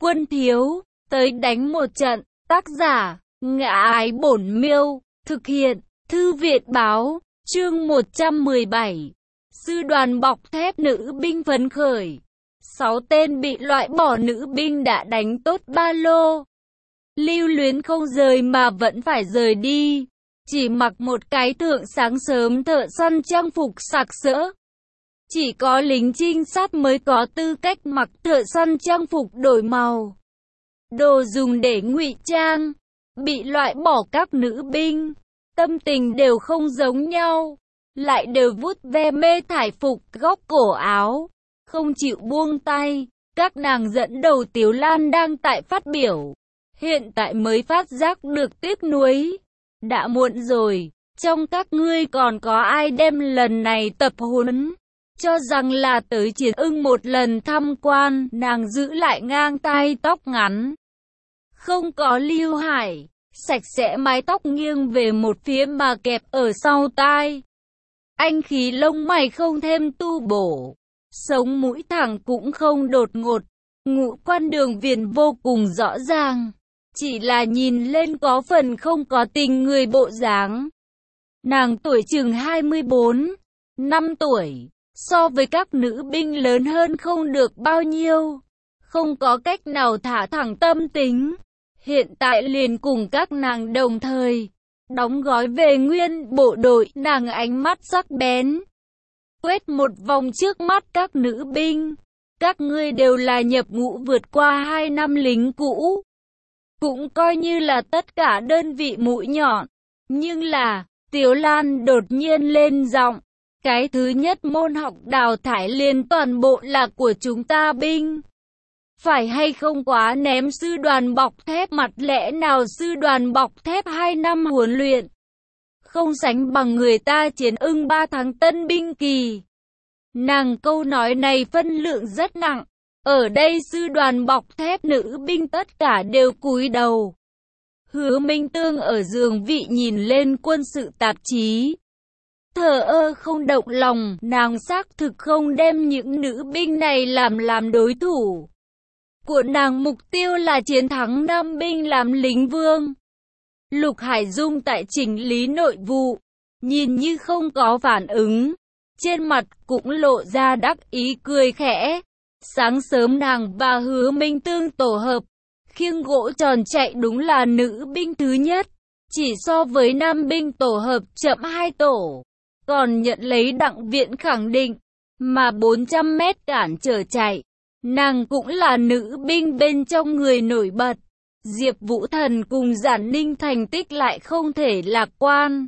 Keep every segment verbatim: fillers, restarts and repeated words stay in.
quân thiếu, tới đánh một trận. Tác giả, Ngã Ái Bổn Miêu, thực hiện, Thư viện Báo, chương một trăm mười bảy. Sư đoàn bọc thép nữ binh phấn khởi. Sáu tên bị loại bỏ nữ binh đã đánh tốt ba lô. Lưu luyến không rời mà vẫn phải rời đi. Chỉ mặc một cái thượng sáng sớm thợ săn trang phục sặc sỡ. Chỉ có lính trinh sát mới có tư cách mặc thợ săn trang phục đổi màu. Đồ dùng để ngụy trang. Bị loại bỏ các nữ binh, tâm tình đều không giống nhau. Lại đều vuốt ve mê thải phục góc cổ áo, không chịu buông tay. Các nàng dẫn đầu Tiếu Lan đang tại phát biểu. Hiện tại mới phát giác được tiếc nuối. Đã muộn rồi, trong các ngươi còn có ai đem lần này tập huấn cho rằng là tới Chiến Ưng một lần tham quan. Nàng giữ lại ngang tai tóc ngắn, không có Lưu Hải, sạch sẽ mái tóc nghiêng về một phía mà kẹp ở sau tai. Anh khí lông mày không thêm tu bổ, sống mũi thẳng cũng không đột ngột, ngũ quan đường viền vô cùng rõ ràng, chỉ là nhìn lên có phần không có tình người bộ dáng. Nàng tuổi chừng hai mươi bốn, năm tuổi, so với các nữ binh lớn hơn không được bao nhiêu, không có cách nào thả thẳng tâm tính. Hiện tại liền cùng các nàng đồng thời đóng gói về nguyên bộ đội. Nàng ánh mắt sắc bén quét một vòng trước mắt các nữ binh. Các ngươi đều là nhập ngũ vượt qua hai năm lính cũ, cũng coi như là tất cả đơn vị mũi nhọn. Nhưng là, Tiếu Lan đột nhiên lên giọng, cái thứ nhất môn học đào thải liền toàn bộ là của chúng ta binh. Phải hay không quá ném sư đoàn bọc thép mặt, lẽ nào sư đoàn bọc thép hai năm huấn luyện không sánh bằng người ta Chiến Ưng ba tháng tân binh kỳ. Nàng câu nói này phân lượng rất nặng. Ở đây sư đoàn bọc thép nữ binh tất cả đều cúi đầu. Hứa Minh Tương ở giường vị nhìn lên quân sự tạp chí, thờ ơ không động lòng. Nàng xác thực không đem những nữ binh này làm làm đối thủ của nàng. Mục tiêu là chiến thắng Nam binh làm lính vương. Lục Hải Dung tại chỉnh lý nội vụ, nhìn như không có phản ứng, trên mặt cũng lộ ra đắc ý cười khẽ. Sáng sớm nàng và Hứa Minh Tương tổ hợp, khiêng gỗ tròn chạy đúng là nữ binh thứ nhất, chỉ so với nam binh tổ hợp chậm hai tổ, còn nhận lấy Đặng Viện khẳng định, mà bốn trăm mét cản trở chạy. Nàng cũng là nữ binh bên trong người nổi bật. Diệp Vũ Thần cùng Giản Ninh thành tích lại không thể lạc quan.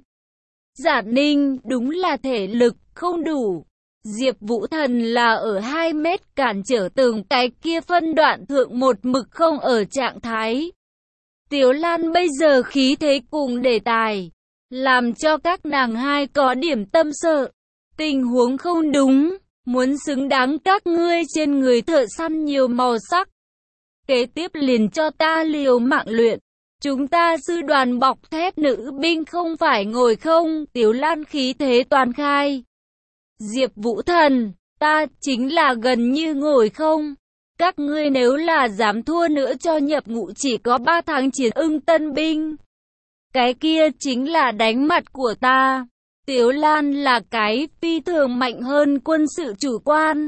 Giản Ninh đúng là thể lực không đủ. Diệp Vũ Thần là ở hai mét cản trở tường cái kia phân đoạn thượng một mực không ở trạng thái. Tiếu Lan bây giờ khí thế cùng đề tài, làm cho các nàng hai có điểm tâm sợ. Tình huống không đúng. Muốn xứng đáng các ngươi trên người thợ săn nhiều màu sắc, kế tiếp liền cho ta liều mạng luyện. Chúng ta sư đoàn bọc thép nữ binh không phải ngồi không. Tiếu Lan khí thế toàn khai. Diệp Vũ Thần, ta chính là gần như ngồi không. Các ngươi nếu là dám thua nữa cho nhập ngũ chỉ có ba tháng Chiến Ưng tân binh, cái kia chính là đánh mặt của ta. Tiếu Lan là cái phi thường mạnh hơn quân sự chủ quan.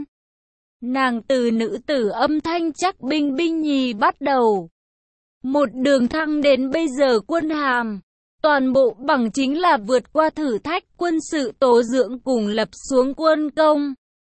Nàng từ nữ tử âm thanh chắc binh binh nhì bắt đầu, một đường thăng đến bây giờ quân hàm, toàn bộ bằng chính là vượt qua thử thách quân sự tố dưỡng cùng lập xuống quân công.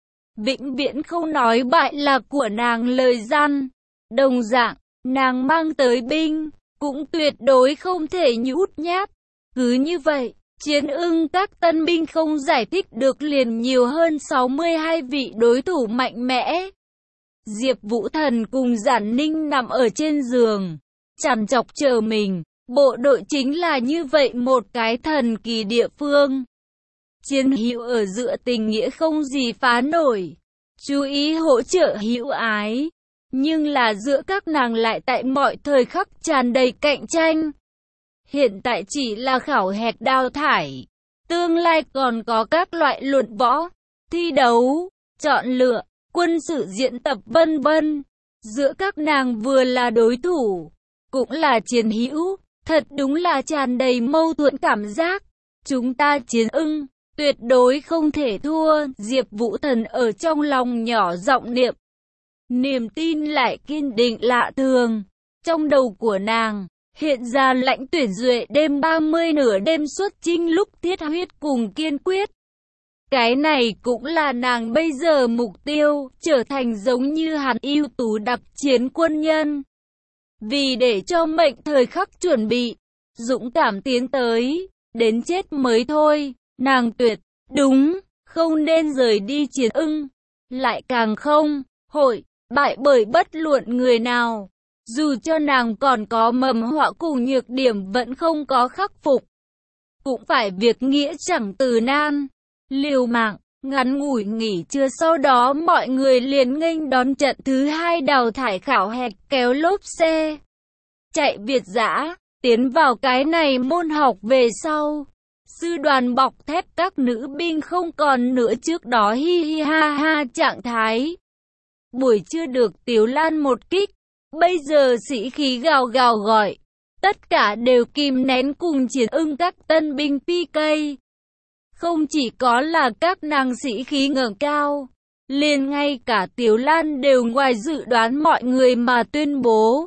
Vĩnh viễn không nói bại là của nàng lời gian. Đồng dạng, nàng mang tới binh, cũng tuyệt đối không thể nhút nhát. Cứ như vậy, Chiến Ưng các tân binh không giải thích được liền nhiều hơn sáu mươi hai vị đối thủ mạnh mẽ. Diệp Vũ Thần cùng Giản Ninh nằm ở trên giường, chằn chọc chờ mình. Bộ đội chính là như vậy một cái thần kỳ địa phương. Chiến hữu ở giữa tình nghĩa không gì phá nổi, chú ý hỗ trợ hữu ái. Nhưng là giữa các nàng lại tại mọi thời khắc tràn đầy cạnh tranh. Hiện tại chỉ là khảo hạch đào thải, tương lai còn có các loại luận võ, thi đấu, chọn lựa, quân sự diễn tập vân vân. Giữa các nàng vừa là đối thủ, cũng là chiến hữu, thật đúng là tràn đầy mâu thuẫn cảm giác. Chúng ta chiến ưng, tuyệt đối không thể thua, Diệp Vũ Thần ở trong lòng nhỏ giọng niệm. Niềm tin lại kiên định lạ thường. Trong đầu của nàng, hiện ra Lãnh Tuyển Duệ đêm ba mươi nửa đêm xuất chinh lúc thiết huyết cùng kiên quyết. Cái này cũng là nàng bây giờ mục tiêu, trở thành giống như hắn ưu tú đặc chiến quân nhân. Vì để cho mệnh thời khắc chuẩn bị, dũng cảm tiến tới, đến chết mới thôi, nàng tuyệt, đúng, không nên rời đi chiến ưng, lại càng không, hội, bại bởi bất luận người nào. Dù cho nàng còn có mầm họa cùng nhược điểm vẫn không có khắc phục, cũng phải việc nghĩa chẳng từ nan. Liều mạng, ngắn ngủi nghỉ trưa sau đó mọi người liền nghênh đón trận thứ hai đào thải khảo hạch kéo lốp xe. Chạy việt dã, tiến vào cái này môn học về sau. Sư đoàn bọc thép các nữ binh không còn nữa trước đó hi hi ha ha trạng thái. Buổi trưa được Tiếu Lan một kích, bây giờ sĩ khí gào gào gọi. Tất cả đều kìm nén cùng chiến ưng các tân binh pê ca. Không chỉ có là các nàng sĩ khí ngẩng cao, liền ngay cả Tiếu Lan đều ngoài dự đoán mọi người mà tuyên bố.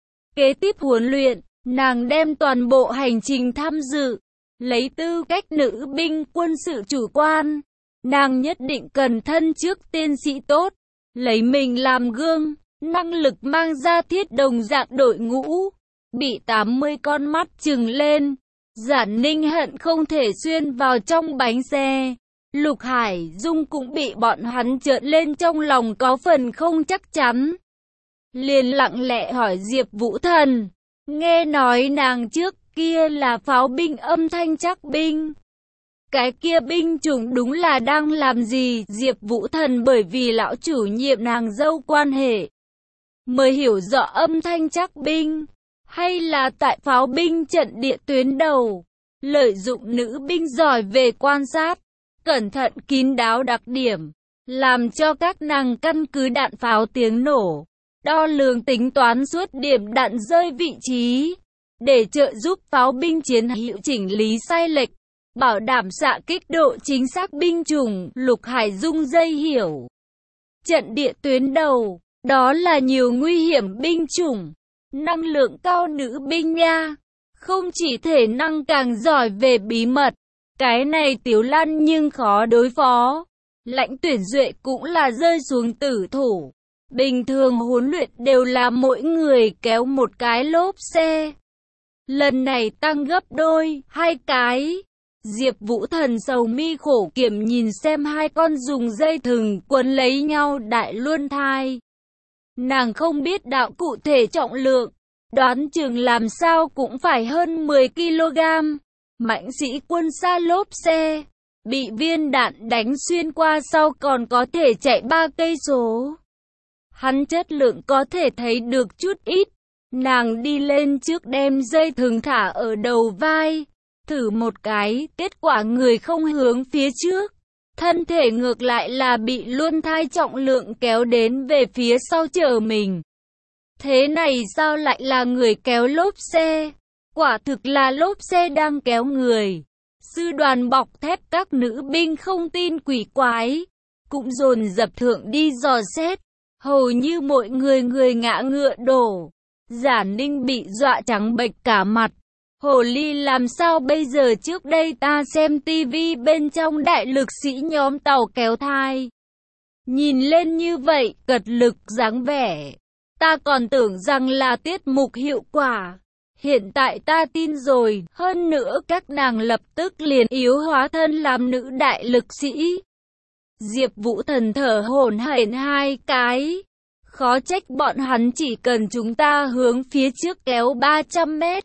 Kế tiếp huấn luyện, nàng đem toàn bộ hành trình tham dự, lấy tư cách nữ binh quân sự chủ quan. Nàng nhất định cần thân trước tiên sĩ tốt, lấy mình làm gương, năng lực mang ra thiết đồng dạng đội ngũ. Bị tám mươi con mắt trừng lên, Giản Ninh hận không thể xuyên vào trong bánh xe. Lục Hải Dung cũng bị bọn hắn trợn lên trong lòng có phần không chắc chắn. Liền lặng lẽ hỏi Diệp Vũ Thần, nghe nói nàng trước kia là pháo binh âm thanh chắc binh. Cái kia binh chủng đúng là đang làm gì? Diệp Vũ Thần bởi vì lão chủ nhiệm nàng dâu quan hệ, mới hiểu rõ âm thanh chắc binh. Hay là tại pháo binh trận địa tuyến đầu, lợi dụng nữ binh giỏi về quan sát, cẩn thận kín đáo đặc điểm, làm cho các nàng căn cứ đạn pháo tiếng nổ, đo lường tính toán suốt điểm đạn rơi vị trí, để trợ giúp pháo binh chiến hiệu chỉnh lý sai lệch, bảo đảm xạ kích độ chính xác binh chủng. Lục Hải Dung dây hiểu. Trận địa tuyến đầu, đó là nhiều nguy hiểm binh chủng. Năng lượng cao nữ binh nha, không chỉ thể năng càng giỏi về bí mật, cái này Tiếu Lan nhưng khó đối phó. Lãnh Tuyển Duệ cũng là rơi xuống tử thủ. Bình thường huấn luyện đều là mỗi người kéo một cái lốp xe. Lần này tăng gấp đôi, hai cái. Diệp Vũ Thần sầu mi khổ kiểm nhìn xem hai con dùng dây thừng quấn lấy nhau đại luân thai. Nàng không biết đạo cụ thể trọng lượng, đoán chừng làm sao cũng phải hơn mười ki lô gam. Mãnh sĩ quân xa lốp xe, bị viên đạn đánh xuyên qua sau còn có thể chạy ba cây số. Hắn chất lượng có thể thấy được chút ít. Nàng đi lên trước đem dây thừng thả ở đầu vai, thử một cái, kết quả người không hướng phía trước. Thân thể ngược lại là bị luân thai trọng lượng kéo đến về phía sau chở mình. Thế này sao lại là người kéo lốp xe? Quả thực là lốp xe đang kéo người. Sư đoàn bọc thép các nữ binh không tin quỷ quái, cũng dồn dập thượng đi dò xét. Hầu như mọi người người ngã ngựa đổ. Giản Ninh bị dọa trắng bệch cả mặt. Hồ ly làm sao bây giờ? Trước đây ta xem tivi bên trong đại lực sĩ nhóm tàu kéo thai, nhìn lên như vậy, cật lực dáng vẻ, ta còn tưởng rằng là tiết mục hiệu quả. Hiện tại ta tin rồi, hơn nữa các nàng lập tức liền yếu hóa thân làm nữ đại lực sĩ. Diệp Vũ Thần thở hổn hển hai cái. Khó trách bọn hắn chỉ cần chúng ta hướng phía trước kéo ba trăm mét.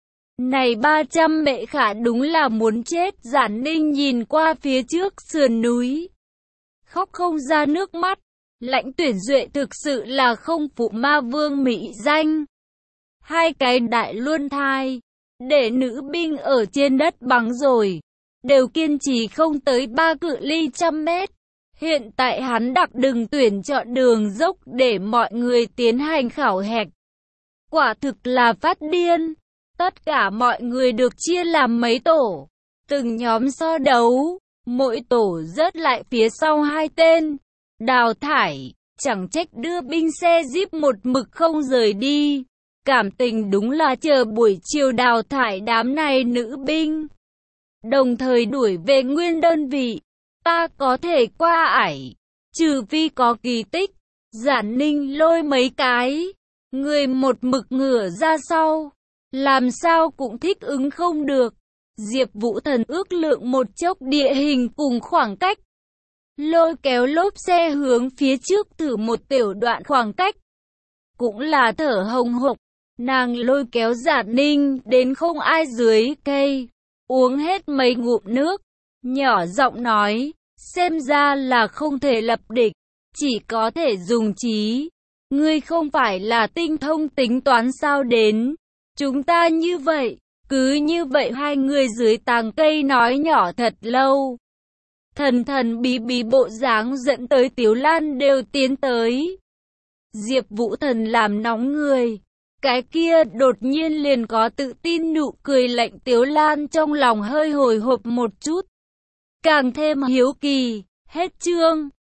Này ba trăm mệ khả đúng là muốn chết. Giản Ninh nhìn qua phía trước sườn núi, khóc không ra nước mắt. Lãnh Tuyển Duệ thực sự là không phụ ma vương mỹ danh. Hai cái đại luân thai, để nữ binh ở trên đất bằng rồi, đều kiên trì không tới ba cự ly trăm mét. Hiện tại hắn đặc đừng tuyển chọn đường dốc để mọi người tiến hành khảo hạch. Quả thực là phát điên. Tất cả mọi người được chia làm mấy tổ, từng nhóm so đấu, mỗi tổ rớt lại phía sau hai tên. Đào thải, chẳng trách đưa binh xe jeep một mực không rời đi. Cảm tình đúng là chờ buổi chiều đào thải đám này nữ binh, đồng thời đuổi về nguyên đơn vị. Ta có thể qua ải, trừ phi có kỳ tích. Giản Ninh lôi mấy cái người một mực ngửa ra sau, làm sao cũng thích ứng không được. Diệp Vũ Thần ước lượng một chốc địa hình cùng khoảng cách, lôi kéo lốp xe hướng phía trước thử một tiểu đoạn khoảng cách. Cũng là thở hồng hộc, nàng lôi kéo Giản Ninh đến không ai dưới cây, uống hết mấy ngụm nước, nhỏ giọng nói, xem ra là không thể lập địch, chỉ có thể dùng trí. Ngươi không phải là tinh thông tính toán sao đến chúng ta như vậy. Cứ như vậy hai người dưới tàng cây nói nhỏ thật lâu. Thần thần bí bí bộ dáng dẫn tới Tiếu Lan đều tiến tới. Diệp Vũ Thần làm nóng người. Cái kia đột nhiên liền có tự tin nụ cười lạnh. Tiếu Lan trong lòng hơi hồi hộp một chút, càng thêm hiếu kỳ. Hết chương.